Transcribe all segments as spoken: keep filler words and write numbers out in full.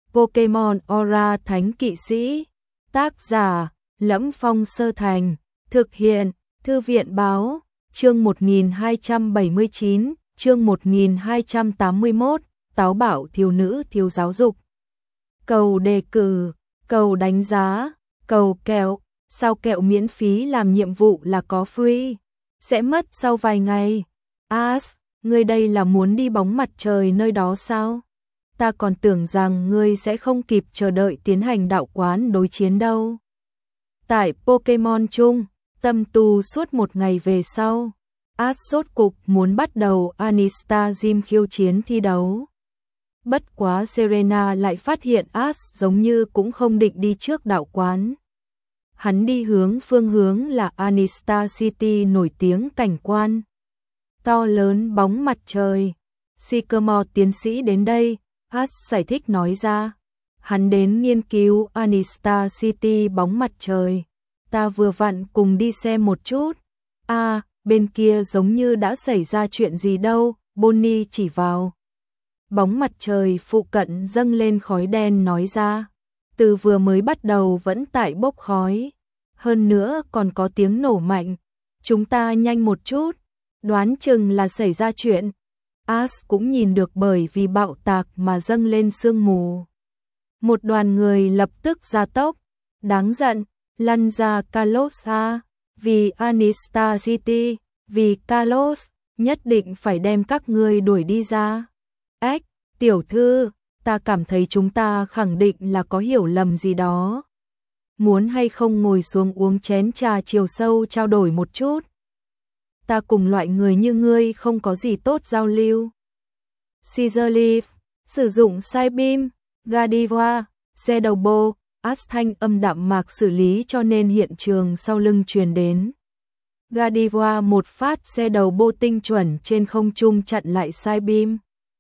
Pokemon Aura Thánh Kỵ Sĩ. Tác giả: Lẫm Phong Sơ Thành. Thực hiện: Thư viện Báo. Chương một nghìn hai trăm bảy mươi chín, chương một nghìn hai trăm tám mươi mốt, táo bạo thiếu nữ thiếu giáo dục. Cầu đề cử, cầu đánh giá, cầu kẹo, sao kẹo miễn phí làm nhiệm vụ là có free, sẽ mất sau vài ngày. As, ngươi đây là muốn đi bóng mặt trời nơi đó sao? Ta còn tưởng rằng ngươi sẽ không kịp chờ đợi tiến hành đạo quán đối chiến đâu. Tại Pokemon chung, tâm tu suốt một ngày về sau, Ash sốt cục muốn bắt đầu Amistar Gym khiêu chiến thi đấu. Bất quá Serena lại phát hiện Ash giống như cũng không định đi trước đạo quán. Hắn đi hướng phương hướng là Amistar City nổi tiếng cảnh quan. To lớn bóng mặt trời. Sycamore tiến sĩ đến đây, Ash giải thích nói ra. Hắn đến nghiên cứu Amistar City bóng mặt trời. Ta vừa vặn cùng đi xem một chút. À, bên kia giống như đã xảy ra chuyện gì đâu, Bonnie chỉ vào. Bóng mặt trời phụ cận dâng lên khói đen nói ra. Từ vừa mới bắt đầu vẫn tại bốc khói. Hơn nữa còn có tiếng nổ mạnh. Chúng ta nhanh một chút. Đoán chừng là xảy ra chuyện. Ash cũng nhìn được bởi vì bạo tạc mà dâng lên sương mù. Một đoàn người lập tức ra tốc. Đáng giận, lăn ra Kalos ha. Vì Amistar City, vì Kalos, nhất định phải đem các ngươi đuổi đi ra. Ếch, tiểu thư, ta cảm thấy chúng ta khẳng định là có hiểu lầm gì đó. Muốn hay không ngồi xuống uống chén trà chiều sâu trao đổi một chút? Ta cùng loại người như ngươi không có gì tốt giao lưu. Scissor Leaf, sử dụng Psybeam, Gardevoir, Shadowball, Ash thanh âm đạm mạc xử lý cho nên hiện trường sau lưng truyền đến. Gardevoir một phát Shadowball tinh chuẩn trên không trung chặn lại Psybeam.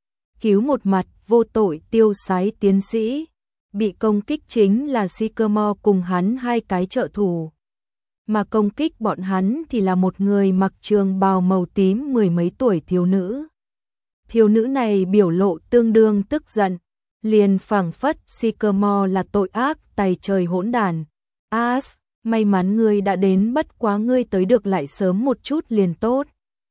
Cứu một mặt vô tội tiêu sái tiến sĩ. Bị công kích chính là Sycamore cùng hắn hai cái trợ thủ. Mà công kích bọn hắn thì là một người mặc trường bào màu tím mười mấy tuổi thiếu nữ. Thiếu nữ này biểu lộ tương đương tức giận. Liền phảng phất Sycamore là tội ác tày trời hỗn đản. Ash, may mắn ngươi đã đến, bất quá ngươi tới được lại sớm một chút liền tốt.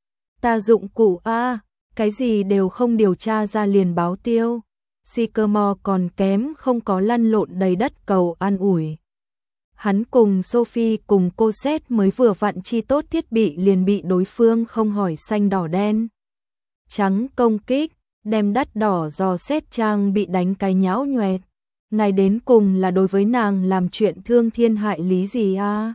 Ta dụng cụ a, cái gì đều không điều tra ra liền báo tiêu. Sycamore còn kém không có lăn lộn đầy đất cầu an ủi. Hắn cùng Sophie cùng cô Seth mới vừa vặn chi tốt thiết bị liền bị đối phương không hỏi xanh đỏ đen trắng công kích, đem đắt đỏ dò Seth trang bị đánh cái nhão nhoẹt. Này đến cùng là đối với nàng làm chuyện thương thiên hại lý gì a?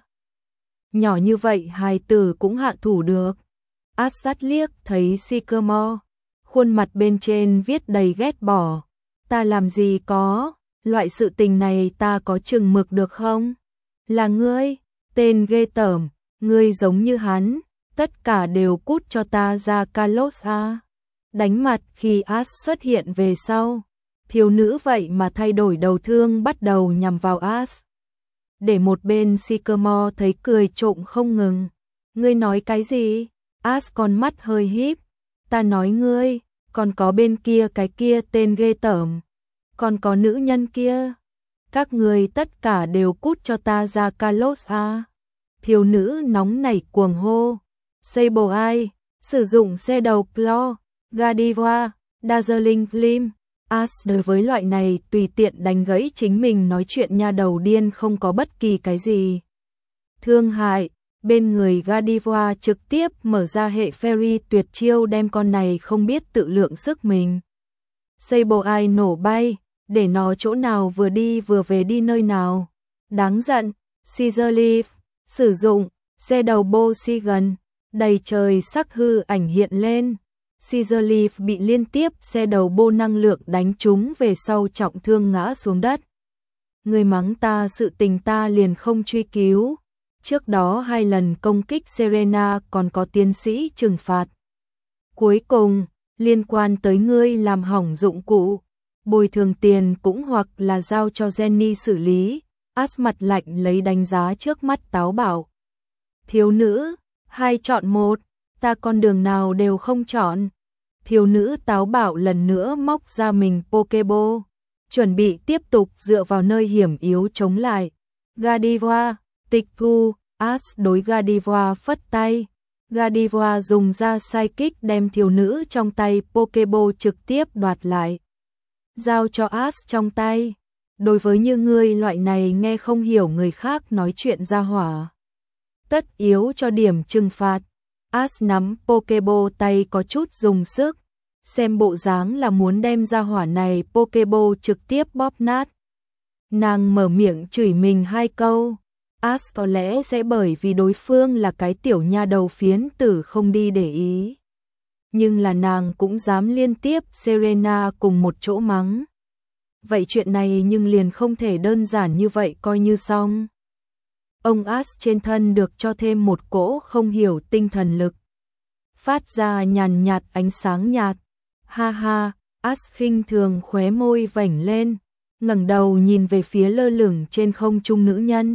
Nhỏ như vậy hài tử cũng hạ thủ được. Asat liếc thấy Sycamore, khuôn mặt bên trên viết đầy ghét bỏ. Ta làm gì có, loại sự tình này ta có chừng mực được không? Là ngươi, tên ghê tởm, ngươi giống như hắn, tất cả đều cút cho ta ra Kalos a. Đánh mặt khi Ash xuất hiện về sau, thiếu nữ vậy mà thay đổi đầu thương bắt đầu nhằm vào Ash. Để một bên Sycamore thấy cười trộm không ngừng. Ngươi nói cái gì? Ash con mắt hơi híp. Ta nói ngươi, còn có bên kia cái kia tên ghê tởm, còn có nữ nhân kia. Các người tất cả đều cút cho ta ra Kalos a. Thiếu nữ nóng nảy cuồng hô. Sableye, sử dụng xe đầu Claw, Gardevoir, Dazzling Gleam. Ash đối với loại này tùy tiện đánh gãy chính mình nói chuyện nha đầu điên không có bất kỳ cái gì thương hại. Bên người Gardevoir trực tiếp mở ra hệ Fairy tuyệt chiêu đem con này không biết tự lượng sức mình. Sableye nổ bay, để nó chỗ nào vừa đi vừa về đi nơi nào. Đáng giận. Scissor Leaf, sử dụng Shadowball Sigan, đầy trời sắc hư ảnh hiện lên. Scissor Leaf bị liên tiếp Shadowball năng lượng đánh trúng về sau trọng thương ngã xuống đất. Người mắng ta sự tình ta liền không truy cứu. Trước đó hai lần công kích Serena còn có tiến sĩ trừng phạt. Cuối cùng, liên quan tới ngươi làm hỏng dụng cụ, bồi thường tiền cũng hoặc là giao cho Jenny xử lý. Ash mặt lạnh lấy đánh giá trước mắt táo bạo. Thiếu nữ, hai chọn một, ta con đường nào đều không chọn. Thiếu nữ táo bạo lần nữa móc ra mình Pokeball. chuẩn bị tiếp tục dựa vào nơi hiểm yếu chống lại. Gardevoir, tịch thu, Ash đối Gardevoir phất tay. Gardevoir dùng ra Psychic đem thiếu nữ trong tay Pokéball trực tiếp đoạt lại. Giao cho Ash trong tay. Đối với như ngươi loại này nghe không hiểu người khác nói chuyện ra hỏa, tất yếu cho điểm trừng phạt. Ash nắm Pokéball tay có chút dùng sức, xem bộ dáng là muốn đem ra hỏa này Pokéball trực tiếp bóp nát. Nàng mở miệng chửi mình hai câu. Ash có lẽ sẽ bởi vì đối phương là cái tiểu nha đầu phiến tử không đi để ý. Nhưng là nàng cũng dám liên tiếp Serena cùng một chỗ mắng. Vậy chuyện này nhưng liền không thể đơn giản như vậy coi như xong. Ông Ash trên thân được cho thêm một cỗ không hiểu tinh thần lực. Phát ra nhàn nhạt ánh sáng nhạt. Ha ha, Ash khinh thường khóe môi vểnh lên, ngẩng đầu nhìn về phía lơ lửng trên không trung nữ nhân.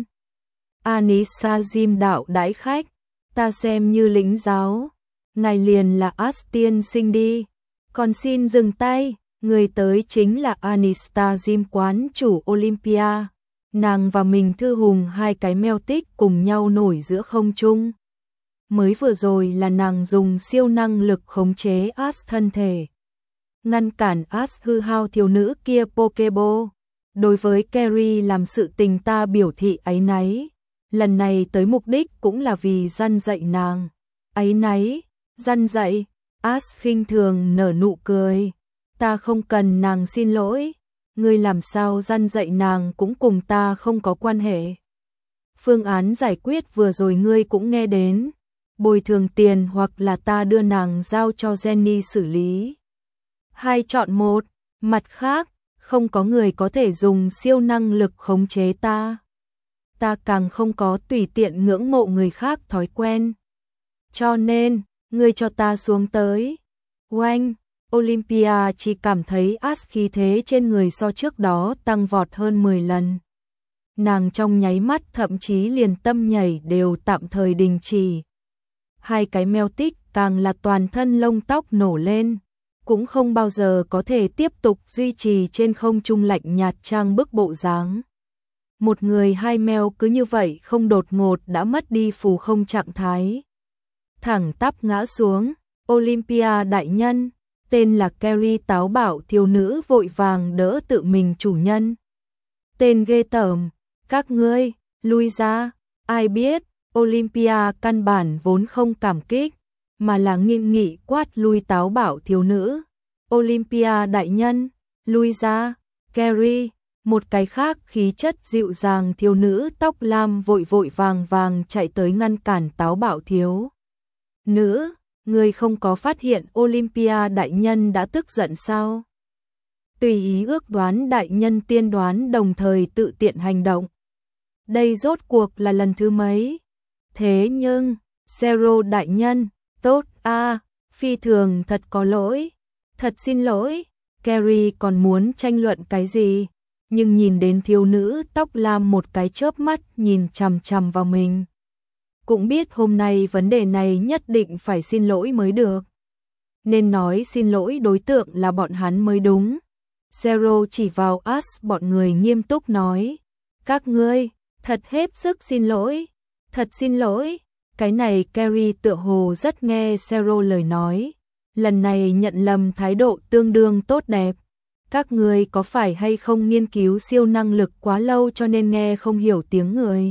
Anissa Jim đạo đãi khách, ta xem như lĩnh giáo, ngài liền là Ash tiên sinh đi, còn xin dừng tay, người tới chính là Anissa Jim quán chủ Olympia, nàng và mình Thư Hùng hai cái meo tích cùng nhau nổi giữa không trung. Mới vừa rồi là nàng dùng siêu năng lực khống chế Ash thân thể, ngăn cản Ash hư hao thiếu nữ kia Pokéball. Đối với Carrie làm sự tình ta biểu thị áy náy. Lần này tới mục đích cũng là vì răn dạy nàng. Áy náy, răn dạy, Ash khinh thường nở nụ cười. Ta không cần nàng xin lỗi. Ngươi làm sao răn dạy nàng cũng cùng ta không có quan hệ. Phương án giải quyết vừa rồi ngươi cũng nghe đến. Bồi thường tiền hoặc là ta đưa nàng giao cho Jenny xử lý. Hai chọn một, mặt khác, không có người có thể dùng siêu năng lực khống chế ta. Ta càng không có tùy tiện ngưỡng mộ người khác thói quen. Cho nên, ngươi cho ta xuống tới. Oanh, Olympia chỉ cảm thấy Ash khí thế trên người so trước đó tăng vọt hơn mười lần. Nàng trong nháy mắt thậm chí liền tâm nhảy đều tạm thời đình chỉ. Hai cái meo tích càng là toàn thân lông tóc nổ lên, cũng không bao giờ có thể tiếp tục duy trì trên không trung lạnh nhạt trang bức bộ dáng. Một người hai meo cứ như vậy không đột ngột đã mất đi phù không trạng thái. Thẳng tắp ngã xuống, Olympia đại nhân, tên là Carrie táo bạo thiếu nữ vội vàng đỡ tự mình chủ nhân. Tên ghê tởm, các ngươi, lui ra, ai biết, Olympia căn bản vốn không cảm kích, mà là nghiêm nghị quát lui táo bạo thiếu nữ. Olympia đại nhân, lui ra, Carrie, một cái khác khí chất dịu dàng thiếu nữ tóc lam vội vội vàng vàng chạy tới ngăn cản táo bạo thiếu nữ. Người không có phát hiện Olympia đại nhân đã tức giận sao? Tùy ý ước đoán đại nhân tiên đoán đồng thời tự tiện hành động. Đây rốt cuộc là lần thứ mấy? Thế nhưng, Zero đại nhân, tốt a, à, phi thường thật có lỗi, thật xin lỗi. Carrie còn muốn tranh luận cái gì, nhưng nhìn đến thiếu nữ tóc lam một cái chớp mắt nhìn chằm chằm vào mình. Cũng biết hôm nay vấn đề này nhất định phải xin lỗi mới được. Nên nói xin lỗi đối tượng là bọn hắn mới đúng. Zero chỉ vào Ash bọn người nghiêm túc nói. Các ngươi, thật hết sức xin lỗi, thật xin lỗi. Cái này Carrie tựa hồ rất nghe Zero lời nói. Lần này nhận lầm thái độ tương đương tốt đẹp. Các ngươi có phải hay không nghiên cứu siêu năng lực quá lâu cho nên nghe không hiểu tiếng người?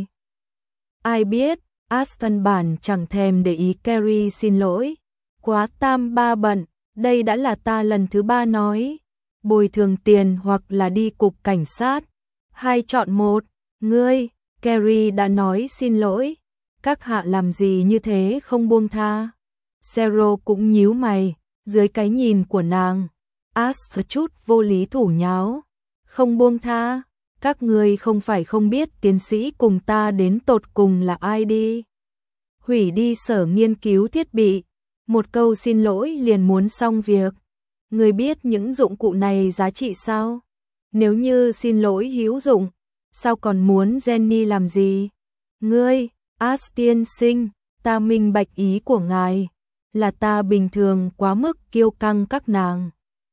Ai biết, Aston bản chẳng thèm để ý Carrie xin lỗi. Quá tam ba bận, đây đã là ta lần thứ ba nói. Bồi thường tiền hoặc là đi cục cảnh sát. Hai chọn một, ngươi, Carrie đã nói xin lỗi. Các hạ làm gì như thế không buông tha? Zero cũng nhíu mày, dưới cái nhìn của nàng. Ash chút vô lý thủ nháo. Không buông tha, các ngươi không phải không biết tiến sĩ cùng ta đến tột cùng là ai đi. Hủy đi sở nghiên cứu thiết bị. Một câu xin lỗi liền muốn xong việc. Ngươi biết những dụng cụ này giá trị sao? Nếu như xin lỗi hữu dụng, sao còn muốn Jenny làm gì? Ngươi, Ash tiên sinh, ta minh bạch ý của ngài, là ta bình thường quá mức kiêu căng các nàng.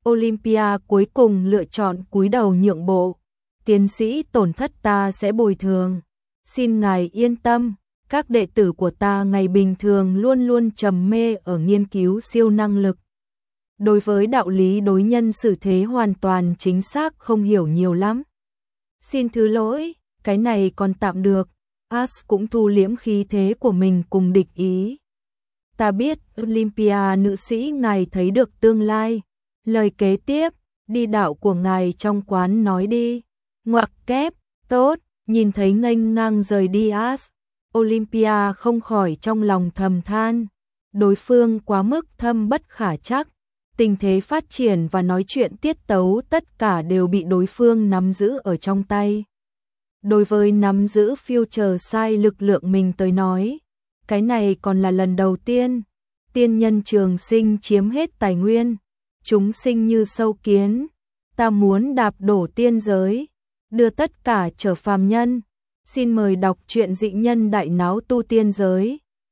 Olympia cuối cùng lựa chọn cúi đầu nhượng bộ. Tiến sĩ, tổn thất ta sẽ bồi thường. Xin ngài yên tâm, các đệ tử của ta ngày bình thường luôn luôn trầm mê ở nghiên cứu siêu năng lực. Đối với đạo lý đối nhân xử thế hoàn toàn chính xác không hiểu nhiều lắm. Xin thứ lỗi, cái này còn tạm được. Ash cũng thu liễm khí thế của mình cùng địch ý. Ta biết, Olympia nữ sĩ, ngài thấy được tương lai. Lời kế tiếp, đi đạo của ngài trong quán nói đi. Ngoặc kép, tốt, nhìn thấy nghênh ngang rời đi Ash, Olympia không khỏi trong lòng thầm than. Đối phương quá mức thâm bất khả trắc. Tình thế phát triển và nói chuyện tiết tấu tất cả đều bị đối phương nắm giữ ở trong tay. Đối với nắm giữ Future Sight lực lượng mình tới nói, cái này còn là lần đầu tiên. Tiên nhân trường sinh chiếm hết tài nguyên, chúng sinh như sâu kiến. Ta muốn đạp đổ tiên giới, đưa tất cả trở phàm nhân. Xin mời đọc truyện Dị Nhân Đại Náo Tu Tiên Giới.